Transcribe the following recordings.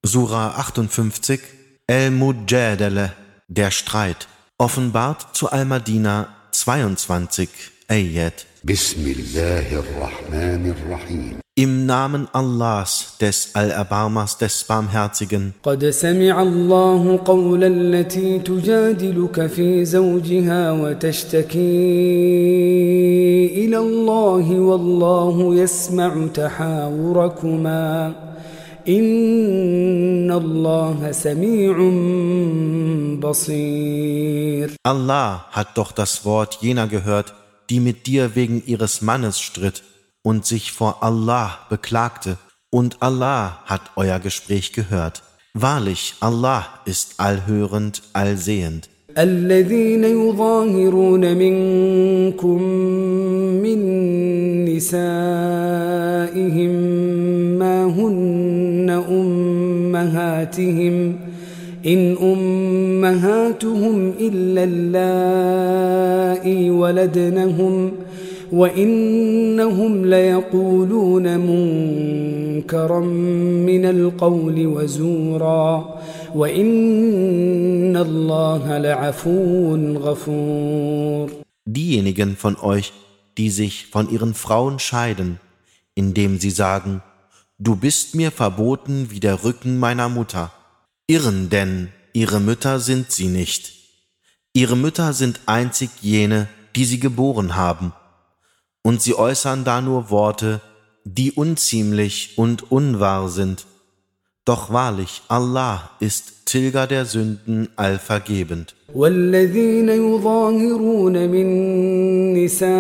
Sura 58, Al-Mujadala, der Streit, offenbart zu Al-Madina 22 Ayat. Bismillahirrahmanirrahim. Im Namen Allahs, des Allerbarmers, des Barmherzigen. قد سمع الله قول التي تجادلك في زوجها وتشتكي إلى الله والله يسمع تحاوركما إن الله سميع بصير. Allah hat doch das Wort jener gehört, die mit dir wegen ihres Mannes stritt und sich vor Allah beklagte, und Allah hat euer Gespräch gehört. Wahrlich, Allah ist allhörend, allsehend. الذين يظاهرون منكم من نسائهم ما هن أمهاتهم إن أمهاتهم إلا اللائي ولدنهم وإنهم ليقولون منكرا من القول وزورا وإن الله لعفو غفور. Diejenigen von euch, die sich von ihren Frauen scheiden, indem sie sagen, du bist mir verboten wie der Rücken meiner Mutter. Irren denn, ihre Mütter sind sie nicht. Ihre Mütter sind einzig jene, die sie geboren haben. Und sie äußern da nur Worte, die unziemlich und unwahr sind. Doch wahrlich, Allah ist Tilger der Sünden allvergebend. والذين يظاهرون من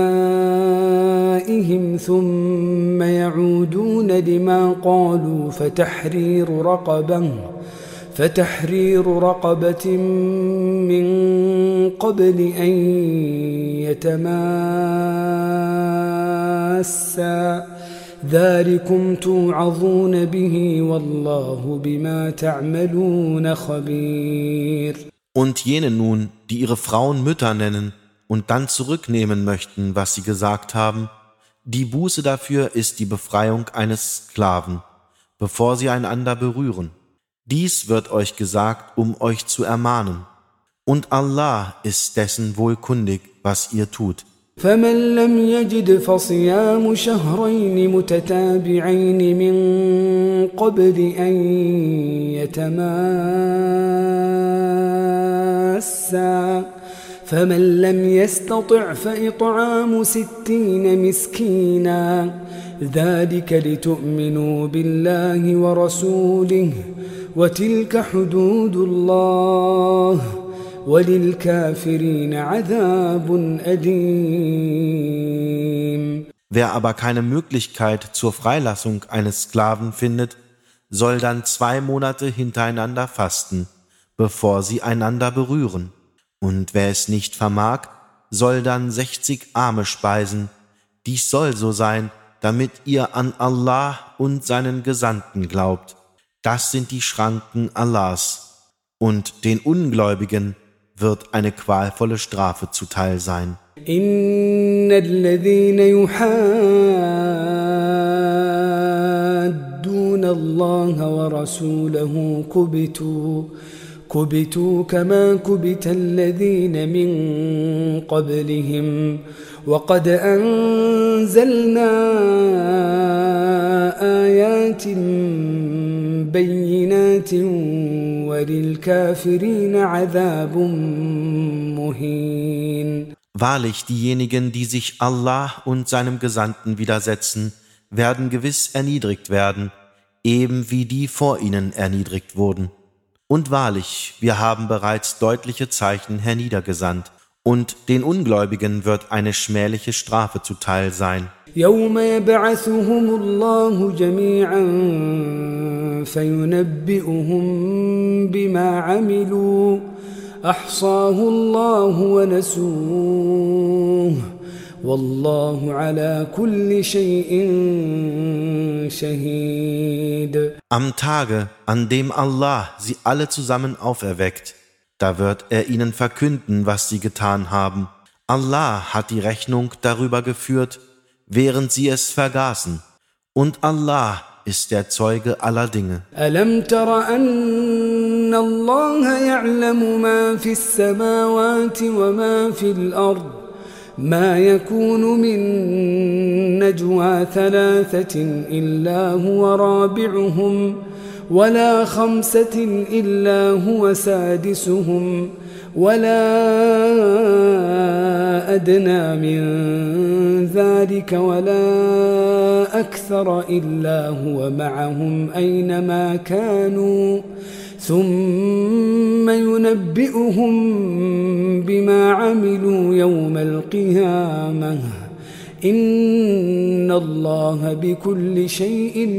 نسائهم ثم يعودون لما قالوا فتحرير رقبة من قبل أن يتماسا ذلكم توعظون به والله بما تعملون خبير. Und jene nun, die ihre Frauen Mütter nennen und dann zurücknehmen möchten, was sie gesagt haben, die Buße dafür ist die Befreiung eines Sklaven, bevor sie einander berühren. Dies wird euch gesagt, um euch zu ermahnen. Und Allah ist dessen wohlkundig, was ihr tut. فمن لم يجد فصيام شهرين متتابعين من قبل أن يتماسا فمن لم يستطع فإطعام 60 مسكينا ذلك لتؤمنوا بالله ورسوله وتلك حدود الله وللكافرين عذاب أليم. Wer aber keine Möglichkeit zur Freilassung eines Sklaven findet, soll dann 2 Monate hintereinander fasten, bevor sie einander berühren. Und wer es nicht vermag, soll dann 60 Arme speisen. Dies soll so sein, damit ihr an Allah und seinen Gesandten glaubt. Das sind die Schranken Allahs. Und den Ungläubigen wird eine qualvolle Strafe zuteil sein. إن الذين يحادون الله ورسوله كبتوا كما كبت الذين من قبلهم وقد أنزلنا آيات بينات وللكافرين عذاب مهين. Wahrlich, diejenigen, die sich Allah und seinem Gesandten widersetzen, werden gewiss erniedrigt werden, eben wie die vor ihnen erniedrigt wurden. Und wahrlich, wir haben bereits deutliche Zeichen herniedergesandt, und den Ungläubigen wird eine schmähliche Strafe zuteil sein. يوم يبعثهم الله جميعا فينبئهم بما عملوا أحصاه الله ونسوه والله على كل شيء شهيد. Am Tage, an dem Allah sie alle zusammen auferweckt, da wird er ihnen verkünden, was sie getan haben. Allah hat die Rechnung darüber geführt, während sie es vergaßen. Und Allah ist der Zeuge aller Dinge. ألم تر أن الله يعلم ما في السماوات وما في الأرض ما يكون من نجوى ثلاثة إلا هو رابعهم ولا خمسة إلا هو سادسهم ولا أدنى من ذلك ولا أكثر إلا هو معهم أينما كانوا ثم ينبئهم بما عملوا يوم القيامة إن الله بكل شيء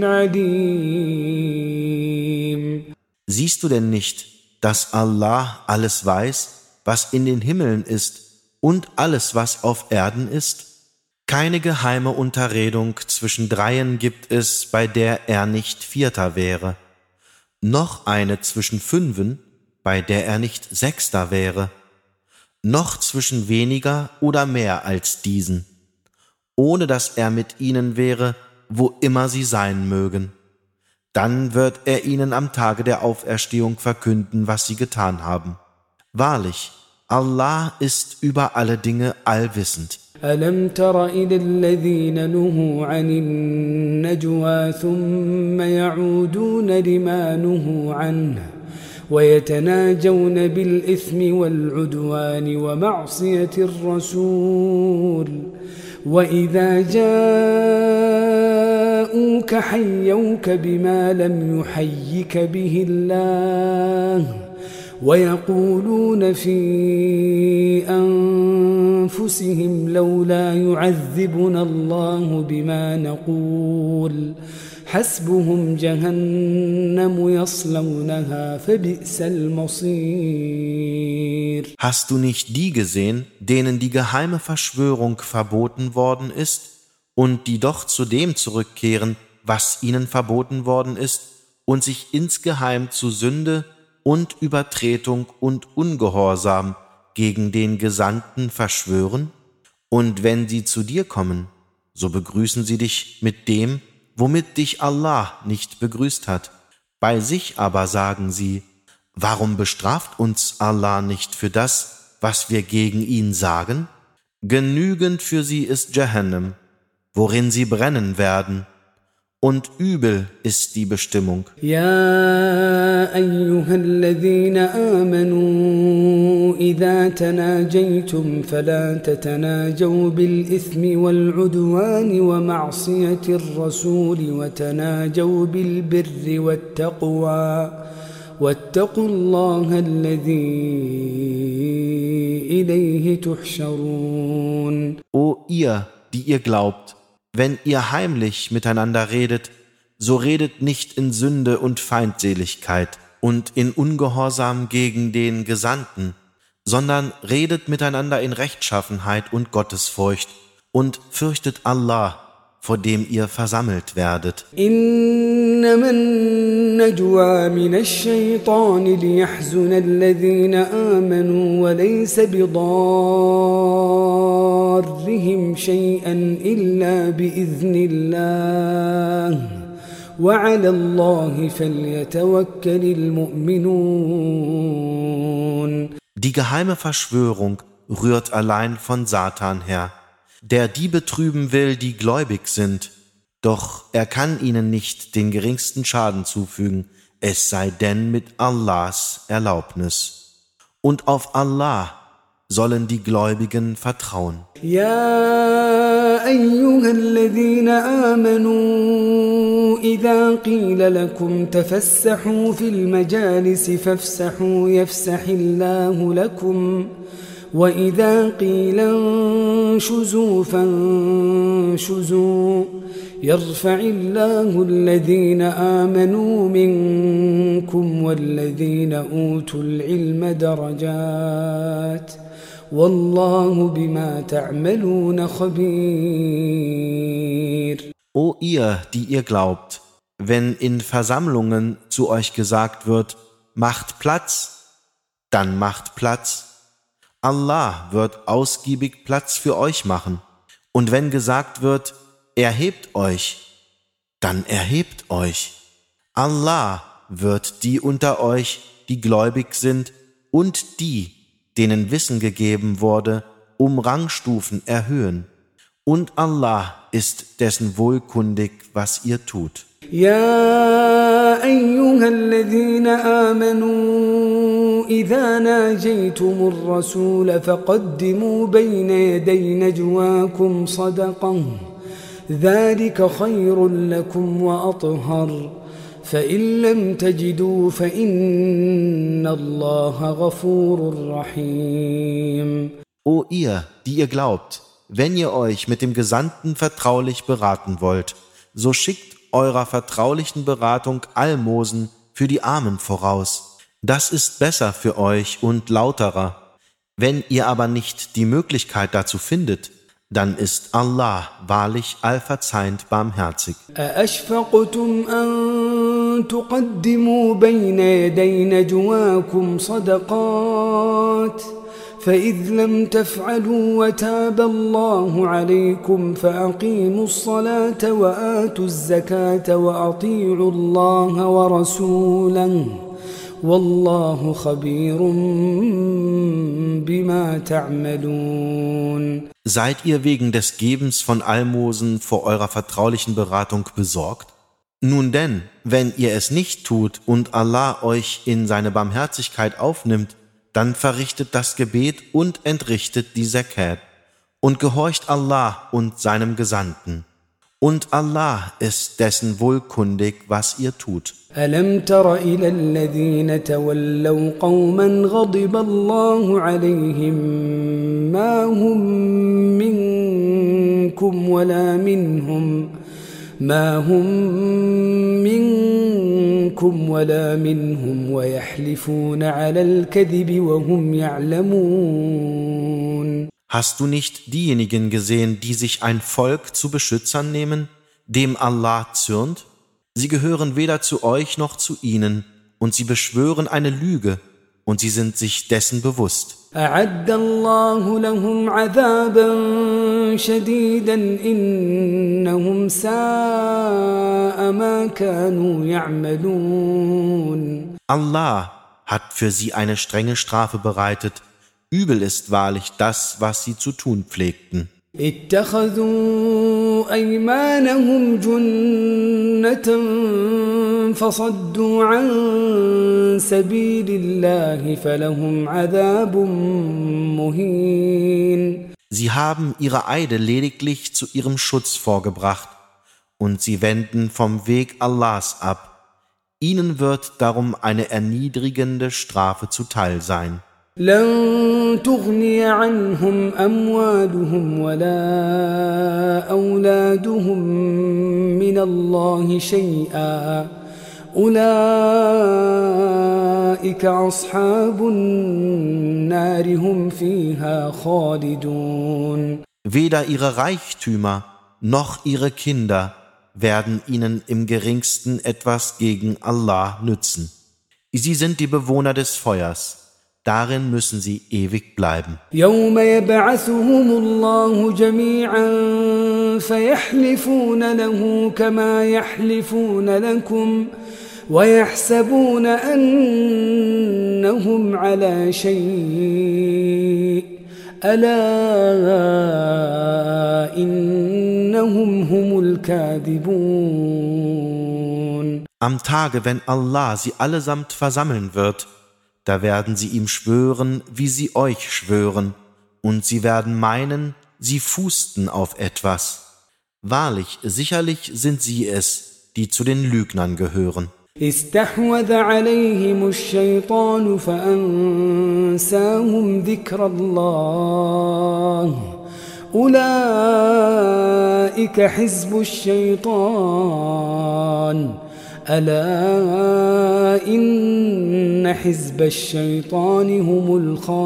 عليم. Siehst du denn nicht, dass Allah alles weiß, was in den Himmeln ist und alles, was auf Erden ist? Keine geheime Unterredung zwischen Dreien gibt es, bei der er nicht Vierter wäre, noch eine zwischen Fünfen, bei der er nicht Sechster wäre, noch zwischen weniger oder mehr als diesen, ohne dass er mit ihnen wäre, wo immer sie sein mögen. Dann wird er ihnen am Tage der Auferstehung verkünden, was sie getan haben. Wahrlich, Allah ist über alle Dinge allwissend. ألم تر إلى الذين نهوا عن النجوى ثم يعودون لما نهوا عنه ويتناجون بالإثم والعدوان ومعصية الرسول وإذا جاءوك حيوك بما لم يحيك به الله ويقولون في أنفسهم لولا يعذبنا الله بما نقول حسبهم جهنم يصلونها فبئس المصير. Hast du nicht die gesehen, denen die geheime Verschwörung verboten worden ist und die doch zu dem zurückkehren, was ihnen verboten worden ist und sich insgeheim zu Sünde und Übertretung und Ungehorsam gegen den Gesandten verschwören? Und wenn sie zu dir kommen, so begrüßen sie dich mit dem, womit dich Allah nicht begrüßt hat. Bei sich aber sagen sie, warum bestraft uns Allah nicht für das, was wir gegen ihn sagen? Genügend für sie ist Jahannam, worin sie brennen werden, und übel ist die Bestimmung. يا أيها الذين آمنوا إذا تناجيتم فلا تتناجوا بالإثم والعدوان ومعصية الرسول وتناجوا بالبر والتقوى واتقوا الله الذي إليه تحشرون. O ihr, die ihr glaubt, wenn ihr heimlich miteinander redet, so redet nicht in Sünde und Feindseligkeit und in Ungehorsam gegen den Gesandten, sondern redet miteinander in Rechtschaffenheit und Gottesfurcht und fürchtet Allah, vor dem ihr versammelt werdet. إنما النجوى من الشيطان ليحزن الذين آمنوا وليس بضارهم شيئا إلا بإذن الله وعلى الله فليتوكل المؤمنون. Die geheime Verschwörung rührt allein von Satan her, der die betrüben will, die gläubig sind, doch er kann ihnen nicht den geringsten Schaden zufügen, es sei denn mit Allahs Erlaubnis. Und auf Allah sollen die Gläubigen vertrauen. يا أيها الذين آمنوا إذا قيل لكم تفسحوا في المجالس فافسحوا يفسح الله لكم وإذا قيل انشزوا فانشزوا يرفع الله الذين آمنوا منكم والذين أوتوا العلم درجات والله بما تعملون خبير. O ihr, die ihr glaubt, wenn in Versammlungen zu euch gesagt wird, macht Platz, dann macht Platz. Allah wird ausgiebig Platz für euch machen. Und wenn gesagt wird, erhebt euch, dann erhebt euch. Allah wird die unter euch, die gläubig sind, und die, denen Wissen gegeben wurde, um Rangstufen erhöhen. Und Allah ist dessen wohlkundig, was ihr tut. يا أيها الذين آمنوا إذا ناجيتم الرسول فقدموا بين يدي نجواكم صدقة ذلك خير لكم وأطهر فإن لم تجدوا فإن الله غفور رحيم. O ihr, die ihr glaubt, wenn ihr euch mit dem Gesandten vertraulich beraten wollt, so schickt eurer vertraulichen Beratung Almosen für die Armen voraus. Das ist besser für euch und lauterer. Wenn ihr aber nicht die Möglichkeit dazu findet, dann ist Allah wahrlich allverzeihend barmherzig. أأشفقتم أن تقدموا بين يدي نجواكم صدقات فإذ لم تفعلوا وتاب الله عليكم فأقيموا الصلاة وآتوا الزكاة وأطيعوا الله ورسوله والله خبير بما تعملون. Seid ihr wegen des Gebens von Almosen vor eurer vertraulichen Beratung besorgt? Nun denn, wenn ihr es nicht tut und Allah euch in seine Barmherzigkeit aufnimmt, dann verrichtet das Gebet und entrichtet die Zakat und gehorcht Allah und seinem Gesandten. Und Allah ist dessen wohlkundig, was ihr tut. ألم تر إلى الذين تولوا قوما غضب الله عليهم ما هم منكم ولا منهم ويحلفون على الكذب وهم يعلمون. Hast du nicht diejenigen gesehen, die sich ein Volk zu Beschützern nehmen, dem Allah zürnt? Sie gehören weder zu euch noch zu ihnen, und sie beschwören eine Lüge, und sie sind sich dessen bewusst. أعد الله لهم عذابا شديدا إنهم ساء ما كانوا يعملون. Allah hat für sie eine strenge Strafe bereitet. Übel ist wahrlich das, was sie zu tun pflegten. اتخذوا أيمانهم جنة فصدوا عن سبيل الله فلهم عذاب مهين. Sie haben ihre Eide lediglich zu ihrem Schutz vorgebracht, und sie wenden vom Weg Allahs ab. Ihnen wird darum eine erniedrigende Strafe zuteil sein. لن تغني عنهم أموالهم ولا أولادهم من الله شيئا أولئك أصحاب النار هم فيها خالدون. Weder ihre Reichtümer noch ihre Kinder werden ihnen im geringsten etwas gegen Allah nützen. Sie sind die Bewohner des Feuers. Darin müssen sie ewig bleiben. يوم يبعثهم الله جميعا فيحلفون له كما يحلفون لكم ويحسبون أنهم على شيء ألا إنهم هم الكاذبون. Am Tage, wenn Allah sie allesamt versammeln wird, da werden sie ihm schwören, wie sie euch schwören, und sie werden meinen, sie fußten auf etwas. Wahrlich, sicherlich sind sie es, die zu den Lügnern gehören. استحوذ عليهم الشيطان فأنساهم ذكر الله أولئك حزب الشيطان ألا إن حزب الشيطان هم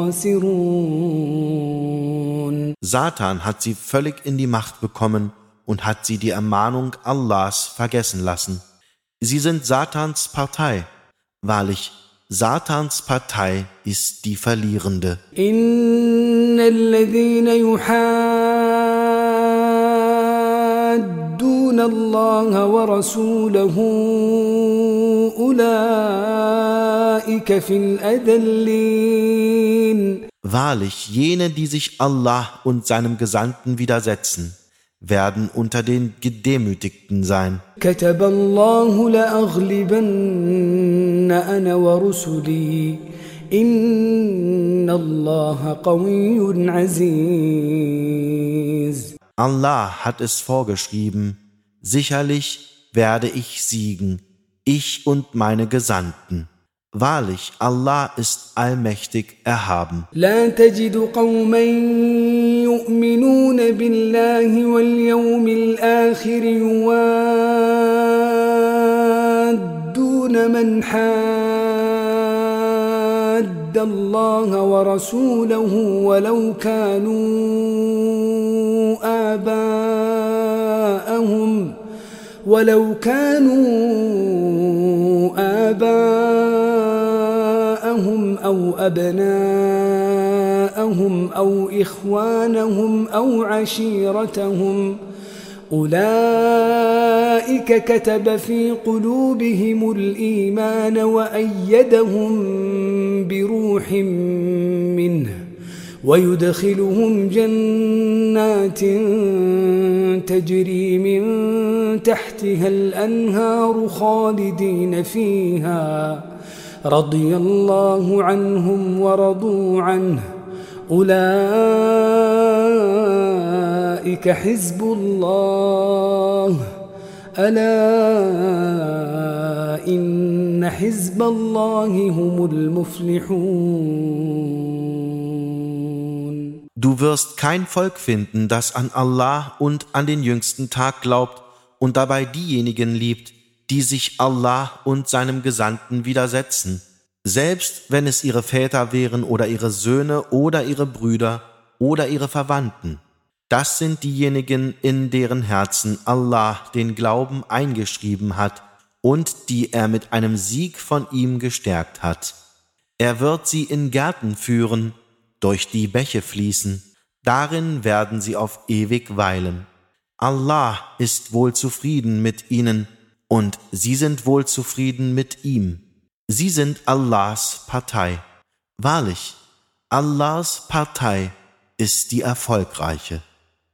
الخاسرون. Satan hat sie völlig in die Macht bekommen und hat sie die Ermahnung Allahs vergessen lassen. Sie sind Satans Partei. Wahrlich, Satans Partei ist die Verlierende. إن الذين يحادون الله ورسوله أولئك في الأذلين. Wahrlich, jene, die sich Allah und seinem Gesandten widersetzen, werden unter den Gedemütigten sein. كتب الله لأغلبن أنا ورسلي إن الله قوي عزيز. Allah hat es vorgeschrieben, sicherlich werde ich siegen, ich und meine Gesandten. Wahrlich, Allah ist allmächtig erhaben. لا تجد قوما يؤمنون بالله واليوم الآخر يوادون من حاد الله ورسوله ولو كانوا آباءهم أو أبناءهم أو إخوانهم أو عشيرتهم أولئك كتب في قلوبهم الإيمان وأيدهم بروح منه ويدخلهم جنات تجري من تحتها الأنهار خالدين فيها رضي الله عنهم ورضوا عنه أولئك حزب الله ألا إن حزب الله هم المفلحون. Du wirst kein Volk finden, das an Allah und an den jüngsten Tag glaubt und dabei diejenigen liebt, die sich Allah und seinem Gesandten widersetzen, selbst wenn es ihre Väter wären oder ihre Söhne oder ihre Brüder oder ihre Verwandten. Das sind diejenigen, in deren Herzen Allah den Glauben eingeschrieben hat und die er mit einem Sieg von ihm gestärkt hat. Er wird sie in Gärten führen, durch die Bäche fließen, darin werden sie auf ewig weilen. Allah ist wohl zufrieden mit ihnen und sie sind wohl zufrieden mit ihm. Sie sind Allahs Partei. Wahrlich, Allahs Partei ist die erfolgreiche.